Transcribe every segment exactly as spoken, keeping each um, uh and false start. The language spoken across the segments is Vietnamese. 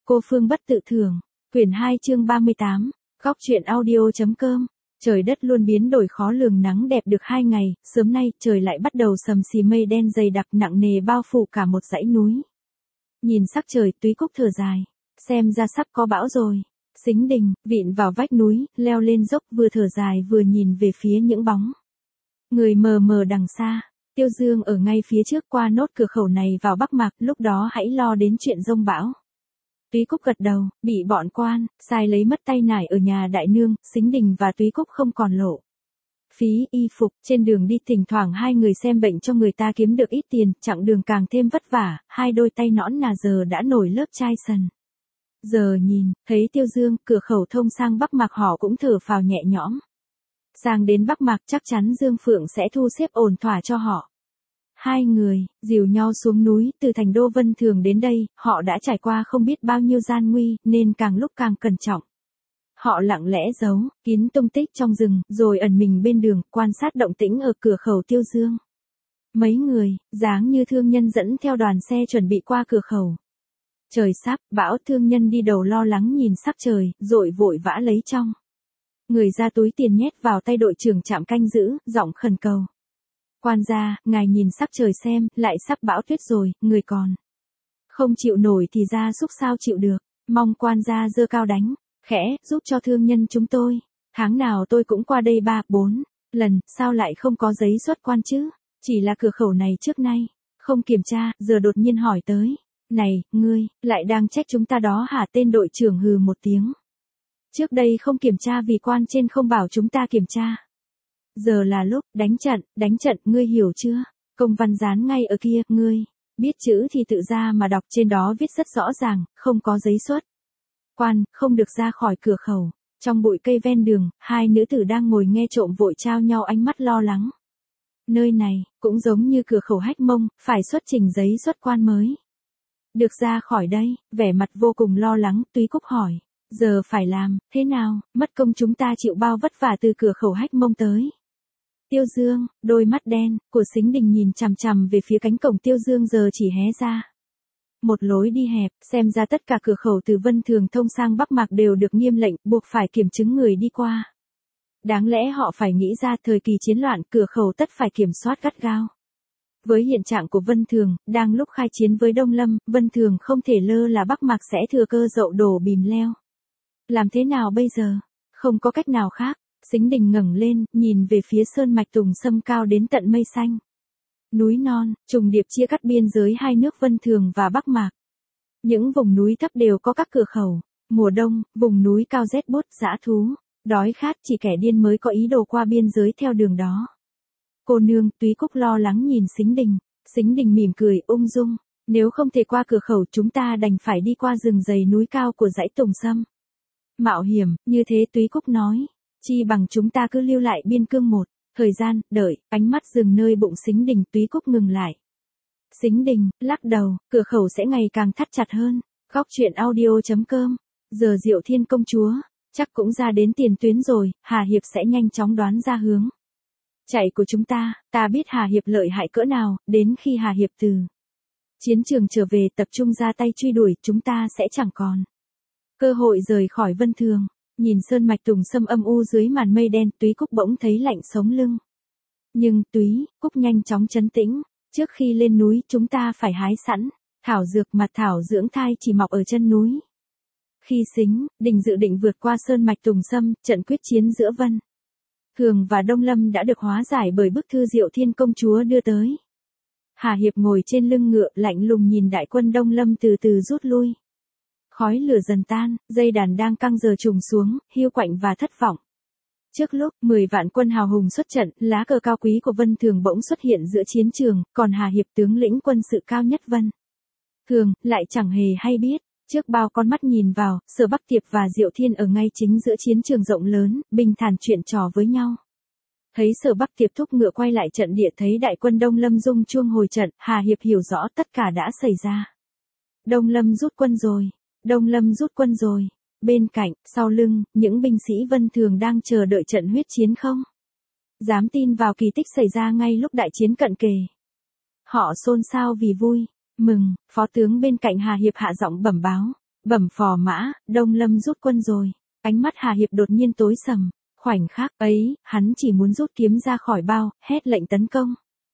Cô Phương Bất Tự Thường, quyển hai chương ba mươi tám, góc truyện audio.com. Trời đất luôn biến đổi khó lường, nắng đẹp được hai ngày, sớm nay trời lại bắt đầu sầm xì, mây đen dày đặc nặng nề bao phủ cả một dãy núi. Nhìn sắc trời, Túy Cúc thở dài, xem ra sắp có bão rồi. Sính Đình, vịn vào vách núi, leo lên dốc, vừa thở dài vừa nhìn về phía những bóng người mờ mờ đằng xa. Tiêu Dương ở ngay phía trước, qua nốt cửa khẩu này vào Bắc Mạc, lúc đó hãy lo đến chuyện giông bão. Túy Cúc gật đầu, bị bọn quan sai lấy mất tay nải ở nhà đại nương, Sính Đình và Túy Cúc không còn lộ phí y phục, trên đường đi thỉnh thoảng hai người xem bệnh cho người ta kiếm được ít tiền, chặng đường càng thêm vất vả, hai đôi tay nõn nà giờ đã nổi lớp chai sần. Giờ nhìn, thấy Tiêu Dương, cửa khẩu thông sang Bắc Mạc họ cũng thở phào nhẹ nhõm. Sang đến Bắc Mạc chắc chắn Dương Phượng sẽ thu xếp ổn thỏa cho họ. Hai người, dìu nhau xuống núi, từ thành đô Vân Thường đến đây, họ đã trải qua không biết bao nhiêu gian nguy, nên càng lúc càng cẩn trọng. Họ lặng lẽ giấu, kín tung tích trong rừng, rồi ẩn mình bên đường, quan sát động tĩnh ở cửa khẩu Tiêu Dương. Mấy người, dáng như thương nhân dẫn theo đoàn xe chuẩn bị qua cửa khẩu. Trời sắp bão, thương nhân đi đầu lo lắng nhìn sắc trời, rồi vội vã lấy trong người ra túi tiền nhét vào tay đội trưởng trạm canh giữ, giọng khẩn cầu. Quan gia, ngài nhìn sắc trời xem, lại sắp bão tuyết rồi, người còn không chịu nổi thì gia súc sao chịu được, mong quan gia giơ cao đánh, khẽ, giúp cho thương nhân chúng tôi. Tháng nào tôi cũng qua đây ba, bốn lần, sao lại không có giấy xuất quan chứ? Chỉ là cửa khẩu này trước nay không kiểm tra, giờ đột nhiên hỏi tới. Này, ngươi, lại đang trách chúng ta đó hả? Tên đội trưởng hừ một tiếng. Trước đây không kiểm tra vì quan trên không bảo chúng ta kiểm tra. Giờ là lúc đánh trận, đánh trận, ngươi hiểu chưa? Công văn dán ngay ở kia, ngươi biết chữ thì tự ra mà đọc, trên đó viết rất rõ ràng, không có giấy xuất quan, không được ra khỏi cửa khẩu. Trong bụi cây ven đường, hai nữ tử đang ngồi nghe trộm vội trao nhau ánh mắt lo lắng. Nơi này, cũng giống như cửa khẩu Hách Mông, phải xuất trình giấy xuất quan mới được ra khỏi đây. Vẻ mặt vô cùng lo lắng, Túy Cúc hỏi. Giờ phải làm thế nào? Mất công chúng ta chịu bao vất vả từ cửa khẩu Hách Mông tới. Tiêu Dương, đôi mắt đen của Sính Đình nhìn chằm chằm về phía cánh cổng Tiêu Dương giờ chỉ hé ra một lối đi hẹp, xem ra tất cả cửa khẩu từ Vân Thường thông sang Bắc Mạc đều được nghiêm lệnh, buộc phải kiểm chứng người đi qua. Đáng lẽ họ phải nghĩ ra thời kỳ chiến loạn, cửa khẩu tất phải kiểm soát gắt gao. Với hiện trạng của Vân Thường, đang lúc khai chiến với Đông Lâm, Vân Thường không thể lơ là Bắc Mạc sẽ thừa cơ dậu đổ bìm leo. Làm thế nào bây giờ? Không có cách nào khác. Sính Đình ngẩng lên, nhìn về phía sơn mạch Tùng Sâm cao đến tận mây xanh. Núi non, trùng điệp chia cắt biên giới hai nước Vân Thường và Bắc Mạc. Những vùng núi thấp đều có các cửa khẩu. Mùa đông, vùng núi cao rét buốt, dã thú đói khát, chỉ kẻ điên mới có ý đồ qua biên giới theo đường đó. Cô nương, Túy Cúc lo lắng nhìn Sính Đình. Sính Đình mỉm cười, ung dung. Nếu không thể qua cửa khẩu, chúng ta đành phải đi qua rừng dày núi cao của dãy Tùng Sâm. Mạo hiểm, như thế Túy Cúc nói. Chi bằng chúng ta cứ lưu lại biên cương một thời gian, đợi. Ánh mắt dừng nơi bụng Sính Đình, Túy Cúc ngừng lại. Sính Đình lắc đầu, cửa khẩu sẽ ngày càng thắt chặt hơn. Góc truyện audio.com. Giờ Diệu Thiên công chúa chắc cũng ra đến tiền tuyến rồi, Hà Hiệp sẽ nhanh chóng đoán ra hướng chạy của chúng ta. Ta biết Hà Hiệp lợi hại cỡ nào, đến khi Hà Hiệp từ chiến trường trở về tập trung ra tay truy đuổi, chúng ta sẽ chẳng còn cơ hội rời khỏi Vân Thường. Nhìn sơn mạch Tùng Sâm âm u dưới màn mây đen, Túy Cúc bỗng thấy lạnh sống lưng. Nhưng Túy Cúc nhanh chóng trấn tĩnh. Trước khi lên núi, chúng ta phải hái sẵn thảo dược, mà thảo dưỡng thai chỉ mọc ở chân núi. Khi Sính Đình dự định vượt qua sơn mạch Tùng Sâm, trận quyết chiến giữa Vân Thường và Đông Lâm đã được hóa giải bởi bức thư Diệu Thiên công chúa đưa tới. Hà Hiệp ngồi trên lưng ngựa, lạnh lùng nhìn đại quân Đông Lâm từ từ rút lui. Khói lửa dần tan, dây đàn đang căng giờ trùng xuống, hiu quạnh và thất vọng. Trước lúc mười vạn quân hào hùng xuất trận, lá cờ cao quý của Vân Thường bỗng xuất hiện giữa chiến trường, còn Hà Hiệp tướng lĩnh quân sự cao nhất Vân Thường lại chẳng hề hay biết. Trước bao con mắt nhìn vào, Sở Bắc Tiệp và Diệu Thiên ở ngay chính giữa chiến trường rộng lớn, bình thản chuyện trò với nhau. Thấy Sở Bắc Tiệp thúc ngựa quay lại trận địa, thấy đại quân Đông Lâm rung chuông hồi trận, Hà Hiệp hiểu rõ tất cả đã xảy ra. Đông Lâm rút quân rồi. Đông Lâm rút quân rồi. Bên cạnh, sau lưng, những binh sĩ Vân Thường đang chờ đợi trận huyết chiến không dám tin vào kỳ tích xảy ra ngay lúc đại chiến cận kề. Họ xôn xao vì vui mừng. Phó tướng bên cạnh Hà Hiệp hạ giọng bẩm báo. Bẩm phò mã, Đông Lâm rút quân rồi. Ánh mắt Hà Hiệp đột nhiên tối sầm. Khoảnh khắc ấy, hắn chỉ muốn rút kiếm ra khỏi bao, hét lệnh tấn công.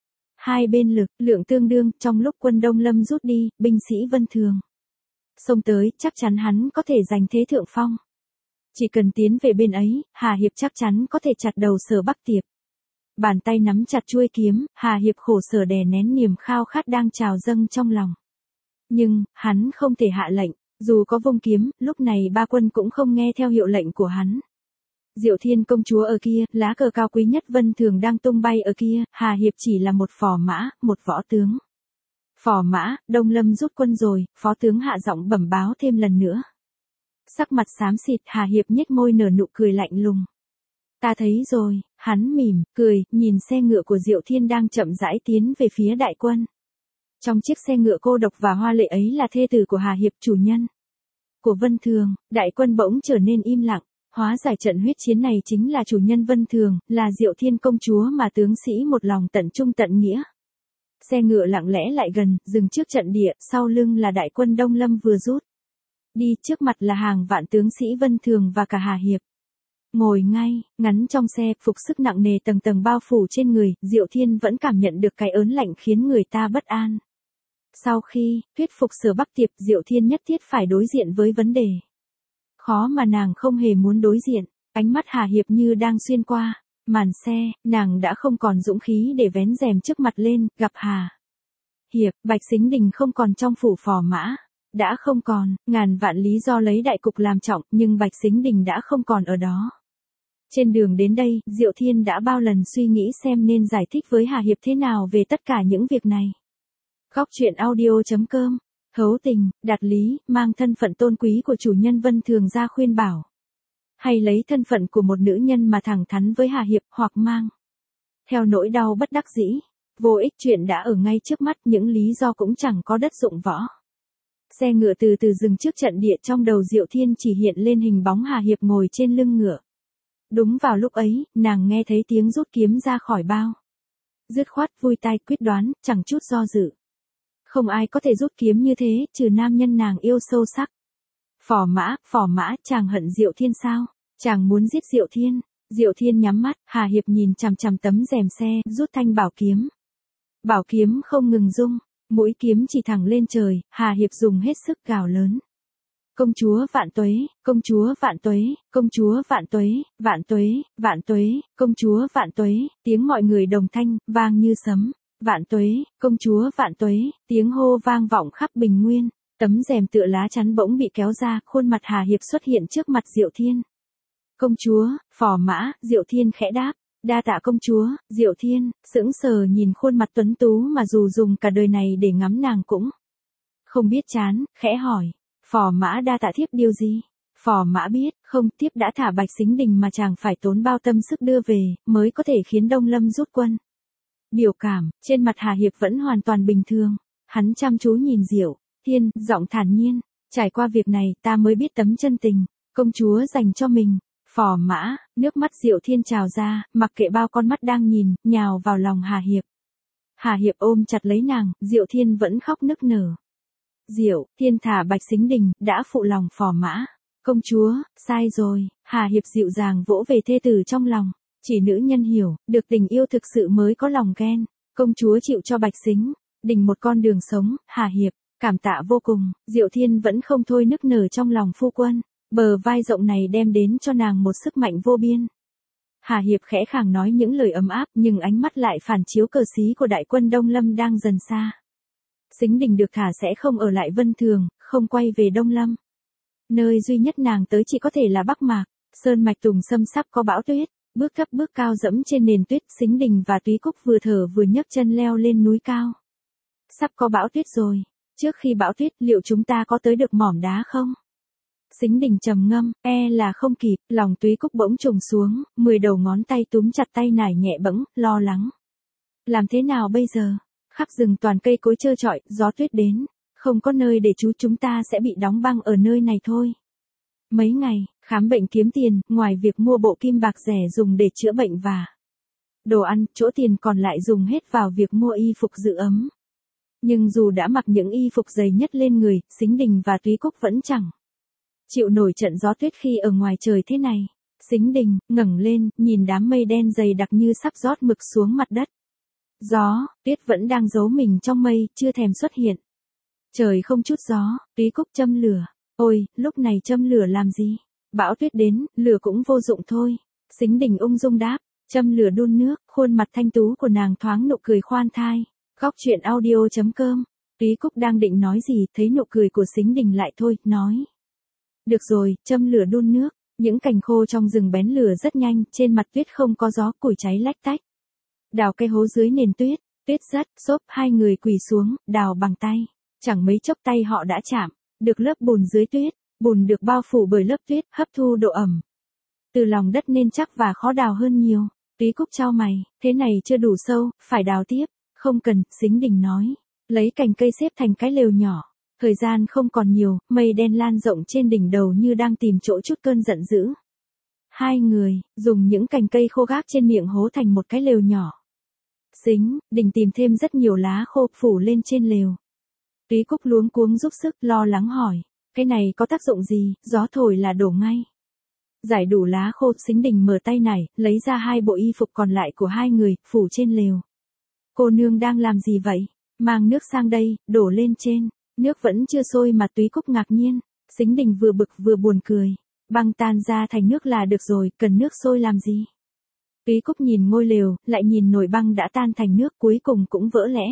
Hai bên lực, lượng tương đương, trong lúc quân Đông Lâm rút đi, binh sĩ Vân Thường xông tới, chắc chắn hắn có thể giành thế thượng phong. Chỉ cần tiến về bên ấy, Hà Hiệp chắc chắn có thể chặt đầu Sở Bắc Tiệp. Bàn tay nắm chặt chuôi kiếm, Hà Hiệp khổ sở đè nén niềm khao khát đang trào dâng trong lòng. Nhưng, hắn không thể hạ lệnh, dù có vung kiếm, lúc này ba quân cũng không nghe theo hiệu lệnh của hắn. Diệu Thiên công chúa ở kia, lá cờ cao quý nhất Vân Thường đang tung bay ở kia, Hà Hiệp chỉ là một phò mã, một võ tướng. Phò mã, Đông Lâm rút quân rồi, phó tướng hạ giọng bẩm báo thêm lần nữa. Sắc mặt xám xịt, Hà Hiệp nhếch môi nở nụ cười lạnh lùng. Ta thấy rồi, hắn mỉm, cười, nhìn xe ngựa của Diệu Thiên đang chậm rãi tiến về phía đại quân. Trong chiếc xe ngựa cô độc và hoa lệ ấy là thê tử của Hà Hiệp, chủ nhân của Vân Thường. Đại quân bỗng trở nên im lặng. Hóa giải trận huyết chiến này chính là chủ nhân Vân Thường, là Diệu Thiên công chúa mà tướng sĩ một lòng tận trung tận nghĩa. Xe ngựa lặng lẽ lại gần, dừng trước trận địa, sau lưng là đại quân Đông Lâm vừa rút đi, trước mặt là hàng vạn tướng sĩ Vân Thường và cả Hà Hiệp. Ngồi ngay, ngắn trong xe, phục sức nặng nề tầng tầng bao phủ trên người, Diệu Thiên vẫn cảm nhận được cái ớn lạnh khiến người ta bất an. Sau khi thuyết phục Sở Bắc Tiệp, Diệu Thiên nhất thiết phải đối diện với vấn đề khó mà nàng không hề muốn đối diện. Ánh mắt Hà Hiệp như đang xuyên qua màn xe, nàng đã không còn dũng khí để vén rèm trước mặt lên, gặp Hà Hiệp, Bạch Sính Đình không còn trong phủ phò mã. Đã không còn, ngàn vạn lý do lấy đại cục làm trọng, nhưng Bạch Sính Đình đã không còn ở đó. Trên đường đến đây, Diệu Thiên đã bao lần suy nghĩ xem nên giải thích với Hà Hiệp thế nào về tất cả những việc này. Góc truyện audio chấm com. Hấu tình, Đạt Lý, mang thân phận tôn quý của chủ nhân Vân Thường ra khuyên bảo. Hay lấy thân phận của một nữ nhân mà thẳng thắn với Hà Hiệp, hoặc mang theo nỗi đau bất đắc dĩ. Vô ích, chuyện đã ở ngay trước mắt, những lý do cũng chẳng có đất dụng võ. Xe ngựa từ từ dừng trước trận địa, trong đầu Diệu Thiên chỉ hiện lên hình bóng Hà Hiệp ngồi trên lưng ngựa. Đúng vào lúc ấy, nàng nghe thấy tiếng rút kiếm ra khỏi bao. Dứt khoát, vui tai, quyết đoán, chẳng chút do dự. Không ai có thể rút kiếm như thế, trừ nam nhân nàng yêu sâu sắc. Phò mã, phò mã, chàng hận Diệu Thiên sao? Chàng muốn giết Diệu Thiên. Diệu Thiên nhắm mắt, Hà Hiệp nhìn chằm chằm tấm rèm xe, rút thanh bảo kiếm. Bảo kiếm không ngừng rung, mũi kiếm chỉ thẳng lên trời, Hà Hiệp dùng hết sức gào lớn. Công chúa vạn tuế, công chúa vạn tuế, công chúa vạn tuế, vạn tuế, vạn tuế, công chúa vạn tuế, tiếng mọi người đồng thanh, vang như sấm. Vạn tuế, công chúa vạn tuế, tiếng hô vang vọng khắp Bình Nguyên. Tấm rèm tựa lá chắn bỗng bị kéo ra, khuôn mặt Hà Hiệp xuất hiện trước mặt Diệu Thiên. Công chúa, phò mã, Diệu Thiên khẽ đáp. Đa tạ công chúa. Diệu Thiên sững sờ nhìn khuôn mặt tuấn tú mà dù dùng cả đời này để ngắm nàng cũng không biết chán, khẽ hỏi. Phò mã đa tạ thiếp điều gì? Phò mã biết, không, thiếp đã thả Bạch Sính Đình mà chàng phải tốn bao tâm sức đưa về, mới có thể khiến Đông Lâm rút quân. Biểu cảm, trên mặt Hà Hiệp vẫn hoàn toàn bình thường. Hắn chăm chú nhìn Diệu Thiên, giọng thản nhiên. Trải qua việc này, ta mới biết tấm chân tình công chúa dành cho mình. Phò mã, nước mắt Diệu Thiên trào ra, mặc kệ bao con mắt đang nhìn, nhào vào lòng Hà Hiệp. Hà Hiệp ôm chặt lấy nàng, Diệu Thiên vẫn khóc nức nở. Diệu Thiên thả Bạch Sính Đình, đã phụ lòng phò mã. Công chúa, sai rồi. Hà Hiệp dịu dàng vỗ về thê tử trong lòng. Chỉ nữ nhân hiểu, được tình yêu thực sự mới có lòng ghen. Công chúa chịu cho Bạch Sính Đình một con đường sống, Hà Hiệp cảm tạ vô cùng. Diệu Thiên vẫn không thôi nức nở trong lòng phu quân. Bờ vai rộng này đem đến cho nàng một sức mạnh vô biên. Hà Hiệp khẽ khàng nói những lời ấm áp, nhưng ánh mắt lại phản chiếu cờ xí của đại quân Đông Lâm đang dần xa. Sính Đình được thả sẽ không ở lại Vân Thường, không quay về Đông Lâm. Nơi duy nhất nàng tới chỉ có thể là Bắc Mạc. Sơn mạch Tùng Sâm sắp có bão tuyết. Bước thấp bước cao dẫm trên nền tuyết, Sính Đình và Túy Cúc vừa thở vừa nhấc chân leo lên núi cao. Sắp có bão tuyết rồi. Trước khi bão tuyết, liệu chúng ta có tới được mỏm đá không? Sính Đình trầm ngâm, e là không kịp, lòng Túy Cúc bỗng trùng xuống, mười đầu ngón tay túm chặt tay nải nhẹ bẫng, lo lắng. Làm thế nào bây giờ? Khắp rừng toàn cây cối trơ trọi, gió tuyết đến, không có nơi để trú, chúng ta sẽ bị đóng băng ở nơi này thôi. Mấy ngày, khám bệnh kiếm tiền, ngoài việc mua bộ kim bạc rẻ dùng để chữa bệnh và đồ ăn, chỗ tiền còn lại dùng hết vào việc mua y phục giữ ấm. Nhưng dù đã mặc những y phục dày nhất lên người, Sính Đình và Túy Cúc vẫn chẳng chịu nổi trận gió tuyết khi ở ngoài trời thế này. Sính Đình ngẩng lên, nhìn đám mây đen dày đặc như sắp rót mực xuống mặt đất. Gió, tuyết vẫn đang giấu mình trong mây, chưa thèm xuất hiện. Trời không chút gió, Túy Cúc châm lửa. Ôi, lúc này châm lửa làm gì? Bão tuyết đến, lửa cũng vô dụng thôi. Sính Đình ung dung đáp, châm lửa đun nước, khuôn mặt thanh tú của nàng thoáng nụ cười khoan thai. Góc truyện audio chấm com. Túy Cúc đang định nói gì, thấy nụ cười của Sính Đình lại thôi, nói. Được rồi, châm lửa đun nước. Những cành khô trong rừng bén lửa rất nhanh, trên mặt tuyết không có gió, củi cháy lách tách. Đào cây hố dưới nền tuyết, tuyết rất xốp, hai người quỳ xuống, đào bằng tay. Chẳng mấy chốc tay họ đã chạm được lớp bùn dưới tuyết, bùn được bao phủ bởi lớp tuyết, hấp thu độ ẩm từ lòng đất nên chắc và khó đào hơn nhiều. Túy Cúc chau mày, thế này chưa đủ sâu, phải đào tiếp. Không cần, Sính Đình nói, lấy cành cây xếp thành cái lều nhỏ. Thời gian không còn nhiều, mây đen lan rộng trên đỉnh đầu như đang tìm chỗ chút cơn giận dữ. Hai người dùng những cành cây khô gác trên miệng hố thành một cái lều nhỏ. Sính Đình tìm thêm rất nhiều lá khô phủ lên trên lều. Túy Cúc luống cuống giúp sức, lo lắng hỏi, cái này có tác dụng gì? Gió thổi là đổ ngay. Giải đủ lá khô, Sính Đình mở tay nải, lấy ra hai bộ y phục còn lại của hai người, phủ trên lều. Cô nương đang làm gì vậy? Mang nước sang đây, đổ lên trên. Nước vẫn chưa sôi mà Túy Cúc ngạc nhiên. Sính Đình vừa bực vừa buồn cười. Băng tan ra thành nước là được rồi, cần nước sôi làm gì? Túy Cúc nhìn ngôi lều, lại nhìn nồi băng đã tan thành nước, cuối cùng cũng vỡ lẽ.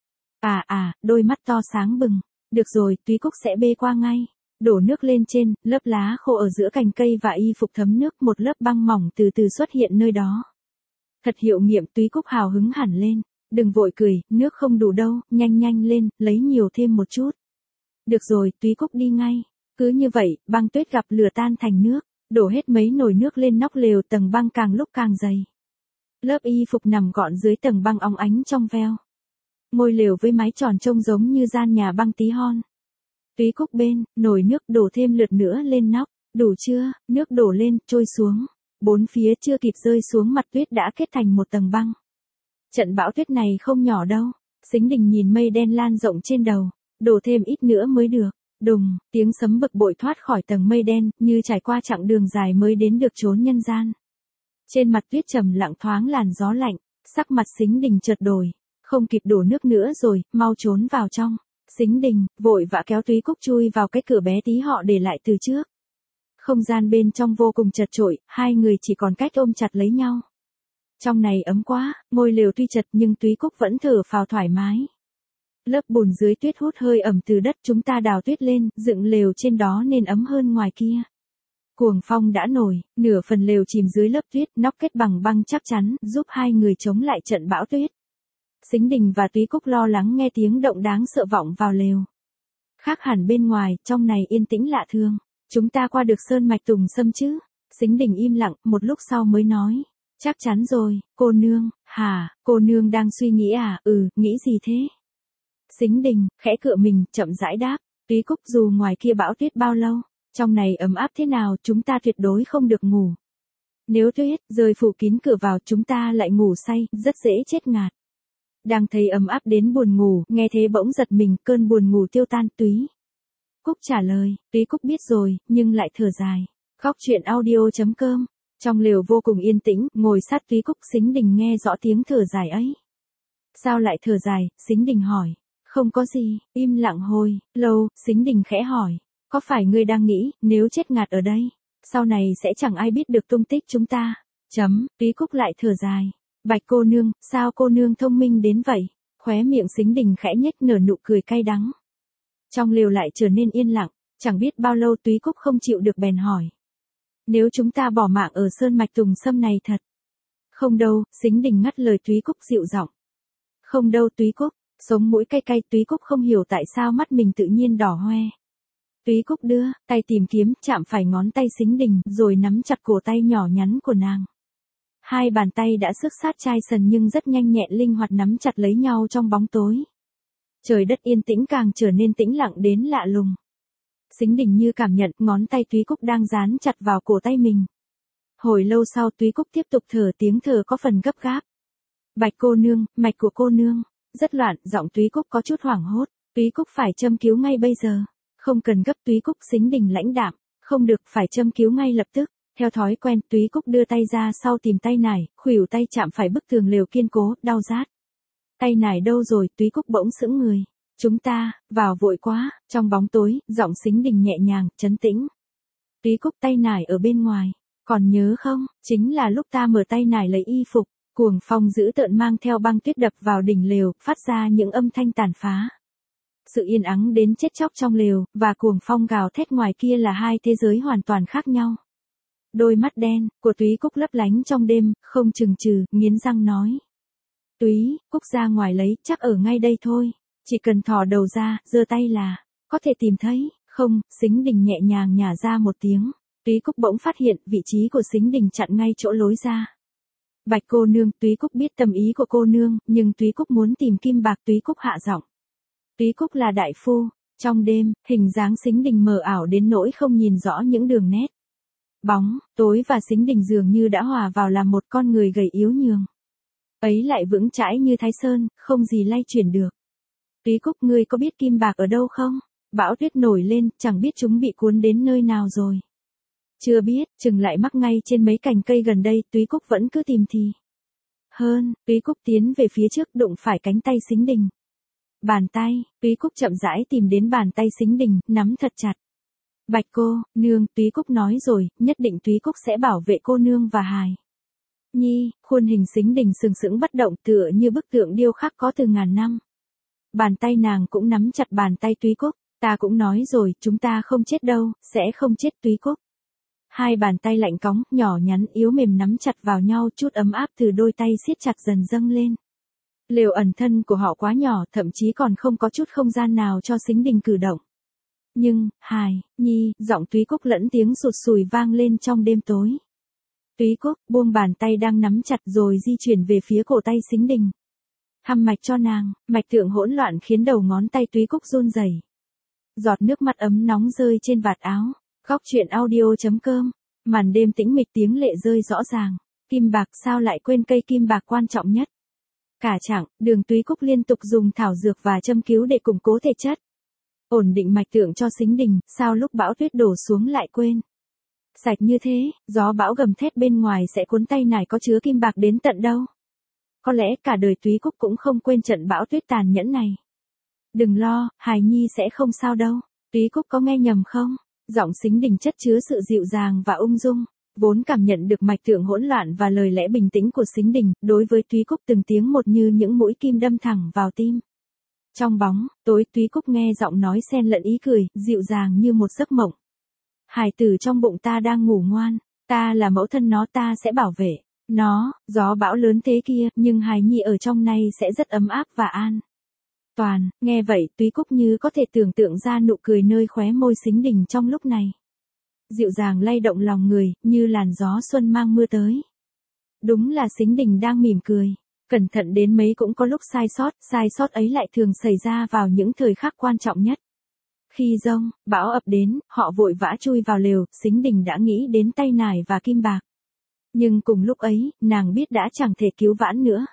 À à, đôi mắt to sáng bừng. Được rồi, Túy Cúc sẽ bê qua ngay. Đổ nước lên trên, lớp lá khô ở giữa cành cây và y phục thấm nước, một lớp băng mỏng từ từ xuất hiện nơi đó. Thật hiệu nghiệm, Túy Cúc hào hứng hẳn lên. Đừng vội cười, nước không đủ đâu, nhanh nhanh lên, lấy nhiều thêm một chút. Được rồi, Túy Cúc đi ngay. Cứ như vậy, băng tuyết gặp lửa tan thành nước, đổ hết mấy nồi nước lên nóc lều, tầng băng càng lúc càng dày. Lớp y phục nằm gọn dưới tầng băng óng ánh trong veo. Ngôi lều với mái tròn trông giống như gian nhà băng tí hon. Túy Cúc bên, nồi nước đổ thêm lượt nữa lên nóc, đủ chưa? Nước đổ lên, trôi xuống. Bốn phía chưa kịp rơi xuống mặt tuyết đã kết thành một tầng băng. Trận bão tuyết này không nhỏ đâu. Sính Đình nhìn mây đen lan rộng trên đầu, đổ thêm ít nữa mới được. Đùng, tiếng sấm bực bội thoát khỏi tầng mây đen, như trải qua chặng đường dài mới đến được chốn nhân gian. Trên mặt tuyết trầm lặng thoáng làn gió lạnh, sắc mặt Sính Đình chợt đổi, không kịp đổ nước nữa rồi, mau trốn vào trong. Sính Đình vội vã kéo Túy Cúc chui vào cái cửa bé tí họ để lại từ trước. Không gian bên trong vô cùng chật chội, hai người chỉ còn cách ôm chặt lấy nhau. Trong này ấm quá, ngôi lều tuy chật nhưng Túy Cúc vẫn thở phào thoải mái. Lớp bùn dưới tuyết hút hơi ẩm từ đất, chúng ta đào tuyết lên, dựng lều trên đó nên ấm hơn ngoài kia. Cuồng phong đã nổi, nửa phần lều chìm dưới lớp tuyết, nóc kết bằng băng chắc chắn, giúp hai người chống lại trận bão tuyết. Sính Đình và Túy Cúc lo lắng nghe tiếng động đáng sợ vọng vào lều. Khác hẳn bên ngoài, trong này yên tĩnh lạ thường. Chúng ta qua được sơn mạch Tùng Sâm chứ? Sính Đình im lặng, một lúc sau mới nói. Chắc chắn rồi, cô nương. Hả, cô nương đang suy nghĩ à? Ừ, nghĩ gì thế? Sính Đình khẽ cựa mình, chậm rãi đáp. Túy Cúc, dù ngoài kia bão tuyết bao lâu, trong này ấm áp thế nào, chúng ta tuyệt đối không được ngủ. Nếu tuyết rơi phủ kín cửa vào, chúng ta lại ngủ say, rất dễ chết ngạt. Đang thấy ấm áp đến buồn ngủ, nghe thế bỗng giật mình, cơn buồn ngủ tiêu tan. Túy Cúc trả lời. Túy Cúc biết rồi, nhưng lại thở dài. Góc truyện audio chấm com. Trong lều vô cùng yên tĩnh, ngồi sát Túy Cúc, Sính Đình nghe rõ tiếng thở dài ấy. Sao lại thở dài? Sính Đình hỏi. Không có gì, im lặng hồi lâu, Sính Đình khẽ hỏi. Có phải ngươi đang nghĩ, nếu chết ngạt ở đây, sau này sẽ chẳng ai biết được tung tích chúng ta? Chấm, Túy Cúc lại thở dài. Bạch cô nương, sao cô nương thông minh đến vậy? Khóe miệng Sính Đình khẽ nhếch nở nụ cười cay đắng. Trong lều lại trở nên yên lặng, chẳng biết bao lâu Túy Cúc không chịu được bèn hỏi. Nếu chúng ta bỏ mạng ở sơn mạch Tùng Sâm này thật? Không đâu, Sính Đình ngắt lời Túy Cúc dịu giọng. Không đâu Túy Cúc, sống mũi cay cay. Túy Cúc không hiểu tại sao mắt mình tự nhiên đỏ hoe. Túy Cúc đưa tay tìm kiếm, chạm phải ngón tay Sính Đình, rồi nắm chặt cổ tay nhỏ nhắn của nàng. Hai bàn tay đã sức sát chai sần nhưng rất nhanh nhẹn linh hoạt nắm chặt lấy nhau trong bóng tối. Trời đất yên tĩnh càng trở nên tĩnh lặng đến lạ lùng. Sính Đình như cảm nhận ngón tay Túy Cúc đang dán chặt vào cổ tay mình. Hồi lâu sau Túy Cúc tiếp tục thở, tiếng thở có phần gấp gáp. Bạch cô nương, mạch của cô nương. Rất loạn, giọng Túy Cúc có chút hoảng hốt. Túy Cúc phải châm cứu ngay bây giờ. Không cần gấp, Túy Cúc Sính Đình lãnh đạm. Không được, phải châm cứu ngay lập tức. Theo thói quen, Túy Cúc đưa tay ra sau tìm tay nải, khuỷu tay chạm phải bức tường lều kiên cố, đau rát. Tay nải đâu rồi? Túy Cúc bỗng sững người. Chúng ta, vào vội quá, trong bóng tối, giọng Sính Đình nhẹ nhàng, trấn tĩnh. Túy Cúc, tay nải ở bên ngoài. Còn nhớ không, chính là lúc ta mở tay nải lấy y phục, cuồng phong dữ tợn mang theo băng tuyết đập vào đỉnh lều, phát ra những âm thanh tàn phá. Sự yên ắng đến chết chóc trong lều, và cuồng phong gào thét ngoài kia là hai thế giới hoàn toàn khác nhau. Đôi mắt đen của Túy Cúc lấp lánh trong đêm, không chừng chừ, nghiến răng nói. Túy Cúc ra ngoài lấy, chắc ở ngay đây thôi. Chỉ cần thò đầu ra, giơ tay là, có thể tìm thấy. Không, Sính Đình nhẹ nhàng nhả ra một tiếng. Túy Cúc bỗng phát hiện vị trí của Sính Đình chặn ngay chỗ lối ra. Bạch cô nương, Túy Cúc biết tâm ý của cô nương, nhưng Túy Cúc muốn tìm kim bạc. Túy Cúc hạ giọng. Túy Cúc là đại phu. Trong đêm, hình dáng Sính Đình mờ ảo đến nỗi không nhìn rõ những đường nét. Bóng, tối và Sính Đình dường như đã hòa vào làm một con người gầy yếu nhường. Ấy lại vững chãi như Thái Sơn, không gì lay chuyển được. Túy Cúc, ngươi có biết kim bạc ở đâu không? Bão tuyết nổi lên, chẳng biết chúng bị cuốn đến nơi nào rồi. Chưa biết, chừng lại mắc ngay trên mấy cành cây gần đây. Túy Cúc vẫn cứ tìm thì hơn. Túy Cúc tiến về phía trước, đụng phải cánh tay Sính Đình. Bàn tay, Túy Cúc chậm rãi tìm đến bàn tay Sính Đình, nắm thật chặt. Bạch cô nương, Túy Cúc nói rồi, nhất định Túy Cúc sẽ bảo vệ cô nương và hài nhi. Khuôn hình Sính Đình sừng sững bất động, tựa như bức tượng điêu khắc có từ ngàn năm. Bàn tay nàng cũng nắm chặt bàn tay Túy Cúc. Ta cũng nói rồi, chúng ta không chết đâu, sẽ không chết Túy Cúc. Hai bàn tay lạnh cóng, nhỏ nhắn, yếu mềm nắm chặt vào nhau, chút ấm áp từ đôi tay siết chặt dần dâng lên. Lều ẩn thân của họ quá nhỏ, thậm chí còn không có chút không gian nào cho Sính Đình cử động. Nhưng, hài nhi, giọng Túy Cúc lẫn tiếng sụt sùi vang lên trong đêm tối. Túy Cúc buông bàn tay đang nắm chặt rồi di chuyển về phía cổ tay Sính Đình. Thăm mạch cho nàng. Mạch tượng hỗn loạn khiến đầu ngón tay Túy Cúc run rẩy. Giọt nước mắt ấm nóng rơi trên vạt áo. Góc truyện audio chấm com. Màn đêm tĩnh mịch, tiếng lệ rơi rõ ràng. Kim bạc, sao lại quên cây kim bạc quan trọng nhất? Cả chặng đường Túy Cúc liên tục dùng thảo dược và châm cứu để củng cố thể chất, ổn định mạch tượng cho Sính Đình. Sao lúc bão tuyết đổ xuống lại quên? Sạch như thế, gió bão gầm thét bên ngoài sẽ cuốn tay nải có chứa kim bạc đến tận đâu? Có lẽ cả đời Túy Cúc cũng không quên trận bão tuyết tàn nhẫn này. Đừng lo, hài nhi sẽ không sao đâu. Túy Cúc có nghe nhầm không? Giọng Sính Đình chất chứa sự dịu dàng và ung dung. Vốn cảm nhận được mạch tượng hỗn loạn và lời lẽ bình tĩnh của Sính Đình, đối với Túy Cúc từng tiếng một như những mũi kim đâm thẳng vào tim. Trong bóng tối, Túy Cúc nghe giọng nói xen lẫn ý cười, dịu dàng như một giấc mộng. Hài tử trong bụng ta đang ngủ ngoan, ta là mẫu thân nó, ta sẽ bảo vệ nó. Gió bão lớn thế kia, nhưng hài nhi ở trong này sẽ rất ấm áp và an toàn. Nghe vậy, Túy Cúc như có thể tưởng tượng ra nụ cười nơi khóe môi Sính Đình trong lúc này. Dịu dàng lay động lòng người, như làn gió xuân mang mưa tới. Đúng là Sính Đình đang mỉm cười. Cẩn thận đến mấy cũng có lúc sai sót, sai sót ấy lại thường xảy ra vào những thời khắc quan trọng nhất. Khi giông bão ập đến, họ vội vã chui vào lều. Sính Đình đã nghĩ đến tay nải và kim bạc. Nhưng cùng lúc ấy, nàng biết đã chẳng thể cứu vãn nữa.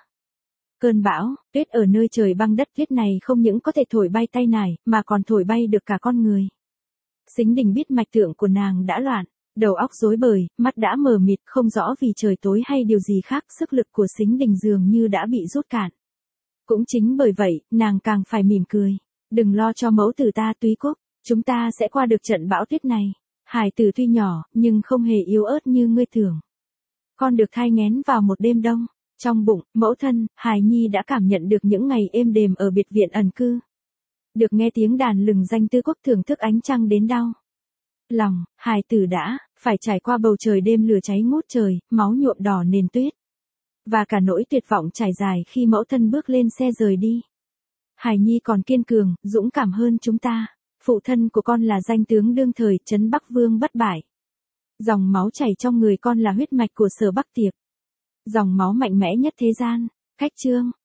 Cơn bão tuyết ở nơi trời băng đất tuyết này không những có thể thổi bay tay nải, mà còn thổi bay được cả con người. Sính Đình biết mạch tượng của nàng đã loạn, đầu óc rối bời, mắt đã mờ mịt, không rõ vì trời tối hay điều gì khác. Sức lực của Sính Đình dường như đã bị rút cạn. Cũng chính bởi vậy, nàng càng phải mỉm cười. Đừng lo cho mẫu tử ta, Túy Cúc, chúng ta sẽ qua được trận bão tuyết này. Hài tử tuy nhỏ, nhưng không hề yếu ớt như ngươi tưởng. Con được thai nghén vào một đêm đông. Trong bụng mẫu thân, hài nhi đã cảm nhận được những ngày êm đềm ở biệt viện ẩn cư. Được nghe tiếng đàn lừng danh Tư Quốc, thưởng thức ánh trăng đến đau lòng. Hài tử đã phải trải qua bầu trời đêm lửa cháy ngút trời, máu nhuộm đỏ nền tuyết. Và cả nỗi tuyệt vọng trải dài khi mẫu thân bước lên xe rời đi. Hài nhi còn kiên cường, dũng cảm hơn chúng ta. Phụ thân của con là danh tướng đương thời, trấn Bắc Vương bất bại. Dòng máu chảy trong người con là huyết mạch của Sở Bắc Tiệp. Dòng máu mạnh mẽ nhất thế gian. Khách chương.